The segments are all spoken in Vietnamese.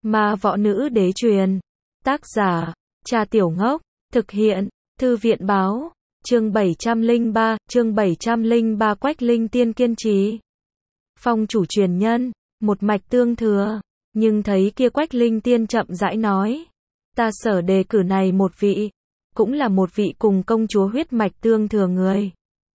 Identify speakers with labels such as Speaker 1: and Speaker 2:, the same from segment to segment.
Speaker 1: Ma võ nữ đế truyền. Tác giả, Trà Tiểu Ngốc. Thực hiện, Thư viện báo. Chương 703, Quách Linh Tiên kiên trì. Phong chủ truyền nhân, một mạch tương thừa. Nhưng thấy kia Quách Linh Tiên chậm rãi nói. Ta sở đề cử này một vị. Cũng là một vị cùng công chúa huyết mạch tương thừa người.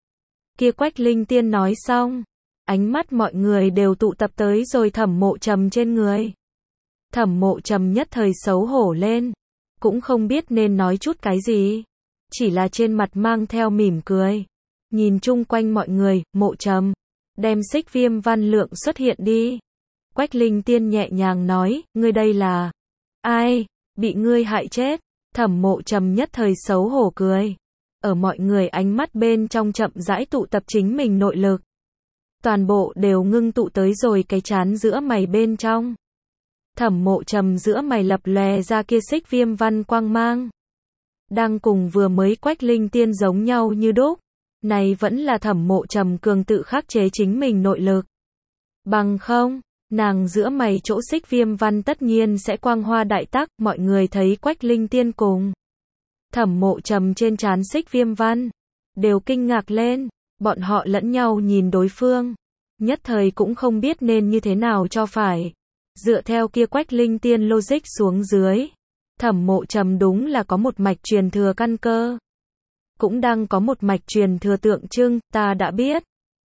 Speaker 1: Kia Quách Linh Tiên nói xong. Ánh mắt mọi người đều tụ tập tới rồi Thẩm Mộ Trầm trên người. Thẩm Mộ Trầm nhất thời xấu hổ lên. Cũng không biết nên nói chút cái gì. Chỉ là trên mặt mang theo mỉm cười. Nhìn chung quanh mọi người, Mộ Trầm. Đem Xích Viêm Văn Lượng xuất hiện đi. Quách Linh Tiên nhẹ nhàng nói, ngươi đây là ai? Bị ngươi hại chết. Thẩm Mộ Trầm nhất thời xấu hổ cười. Ở mọi người ánh mắt bên trong chậm rãi tụ tập chính mình nội lực. Toàn bộ đều ngưng tụ tới rồi cái trán giữa mày bên trong. Thẩm Mộ Trầm giữa mày lập lòe ra kia Xích Viêm Văn quang mang. Đang cùng vừa mới Quách Linh Tiên giống nhau như đúc. Này vẫn là Thẩm Mộ Trầm cường tự khắc chế chính mình nội lực. Bằng không, nàng giữa mày chỗ Xích Viêm Văn tất nhiên sẽ quang hoa đại tắc. Mọi người thấy Quách Linh Tiên cùng Thẩm Mộ Trầm trên trán Xích Viêm Văn đều kinh ngạc lên. Bọn họ lẫn nhau nhìn đối phương. Nhất thời cũng không biết nên như thế nào cho phải. Dựa theo kia Quách Linh Tiên logic xuống dưới. Thẩm Mộ Trầm đúng là có một mạch truyền thừa căn cơ. Cũng đang có một mạch truyền thừa tượng trưng, ta đã biết.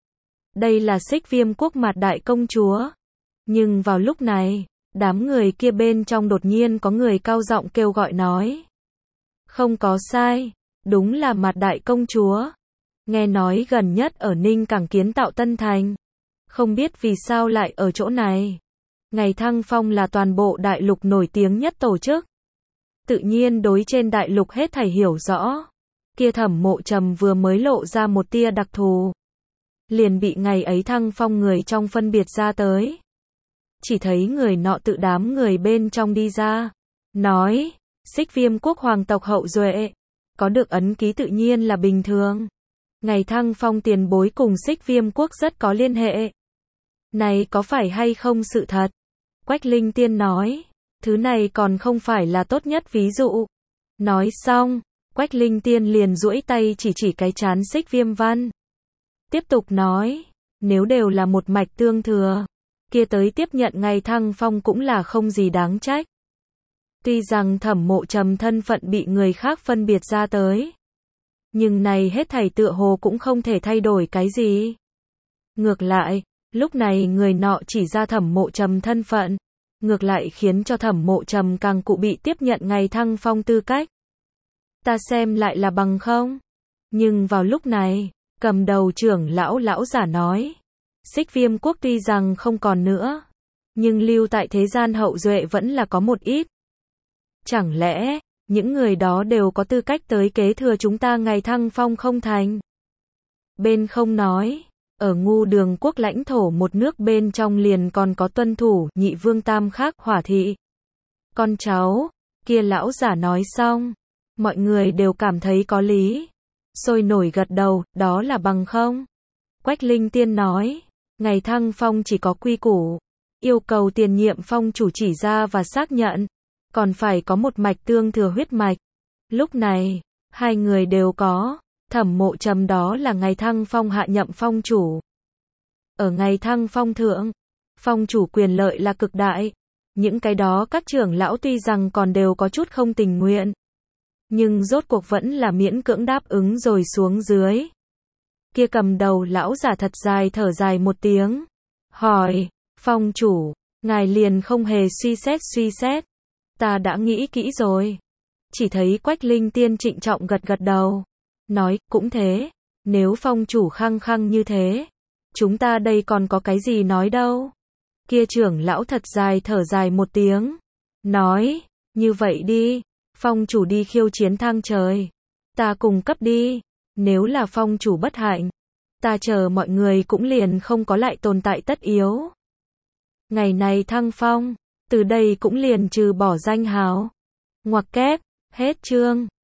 Speaker 1: Đây là Xích Viêm quốc Mạt Đại công chúa. Nhưng vào lúc này, đám người kia bên trong đột nhiên có người cao giọng kêu gọi nói. Không có sai, đúng là Mạt Đại công chúa. Nghe nói gần nhất ở Ninh Cảng kiến tạo Tân Thành. Không biết vì sao lại ở chỗ này. Ngày Thăng Phong là toàn bộ đại lục nổi tiếng nhất tổ chức. Tự nhiên đối trên đại lục hết thảy hiểu rõ. Kia Thẩm Mộ Trầm vừa mới lộ ra một tia đặc thù. Liền bị ngày ấy Thăng Phong người trong phân biệt ra tới. Chỉ thấy người nọ tự đám người bên trong đi ra. Nói, Xích Viêm quốc hoàng tộc hậu duệ. Có được ấn ký tự nhiên là bình thường. Ngày Thăng Phong tiền bối cùng Xích Viêm quốc rất có liên hệ. Này có phải hay không sự thật? Quách Linh Tiên nói, thứ này còn không phải là tốt nhất ví dụ. Nói xong, Quách Linh Tiên liền duỗi tay chỉ cái trán Xích Viêm Văn. Tiếp tục nói, nếu đều là một mạch tương thừa, kia tới tiếp nhận ngày Thăng Phong cũng là không gì đáng trách. Tuy rằng Thẩm Mộ Trầm thân phận bị người khác phân biệt ra tới. Nhưng này hết thảy tựa hồ cũng không thể thay đổi cái gì. Ngược lại, lúc này người nọ chỉ ra Thẩm Mộ Trầm thân phận. Ngược lại khiến cho Thẩm Mộ Trầm càng cụ bị tiếp nhận ngày Thăng Phong tư cách. Ta xem lại là bằng không. Nhưng vào lúc này, cầm đầu trưởng lão giả nói. Xích Viêm quốc tuy rằng không còn nữa. Nhưng lưu tại thế gian hậu duệ vẫn là có một ít. Chẳng lẽ, những người đó đều có tư cách tới kế thừa chúng ta ngày Thăng Phong không thành? Bên không nói. Ở Ngu Đường quốc lãnh thổ một nước bên trong liền còn có tuân thủ Nhị Vương Tam Khắc Hỏa thị. Con cháu, kia lão giả nói xong. Mọi người đều cảm thấy có lý. Sôi nổi gật đầu, đó là bằng không. Quách Linh Tiên nói, ngày Thăng Phong chỉ có quy củ. Yêu cầu tiền nhiệm phong chủ chỉ ra và xác nhận. Còn phải có một mạch tương thừa huyết mạch. Lúc này, hai người đều có. Thẩm Mộ Trầm đó là ngày Thăng Phong hạ nhậm phong chủ. Ở ngày Thăng Phong thượng, phong chủ quyền lợi là cực đại. Những cái đó các trưởng lão tuy rằng còn đều có chút không tình nguyện. Nhưng rốt cuộc vẫn là miễn cưỡng đáp ứng rồi xuống dưới. Kia cầm đầu lão giả thật dài thở dài một tiếng. Hỏi, phong chủ, ngài liền không hề suy xét. Ta đã nghĩ kỹ rồi. Chỉ thấy Quách Linh Tiên trịnh trọng gật đầu. Nói, cũng thế. Nếu phong chủ khăng như thế. Chúng ta đây còn có cái gì nói đâu. Kia trưởng lão thật dài thở dài một tiếng. Nói, như vậy đi. Phong chủ đi khiêu chiến thang trời. Ta cùng cấp đi. Nếu là phong chủ bất hạnh. Ta chờ mọi người cũng liền không có lại tồn tại tất yếu. Ngày này Thăng Phong. Từ đây cũng liền trừ bỏ danh hào. Ngoặc kép, hết chương.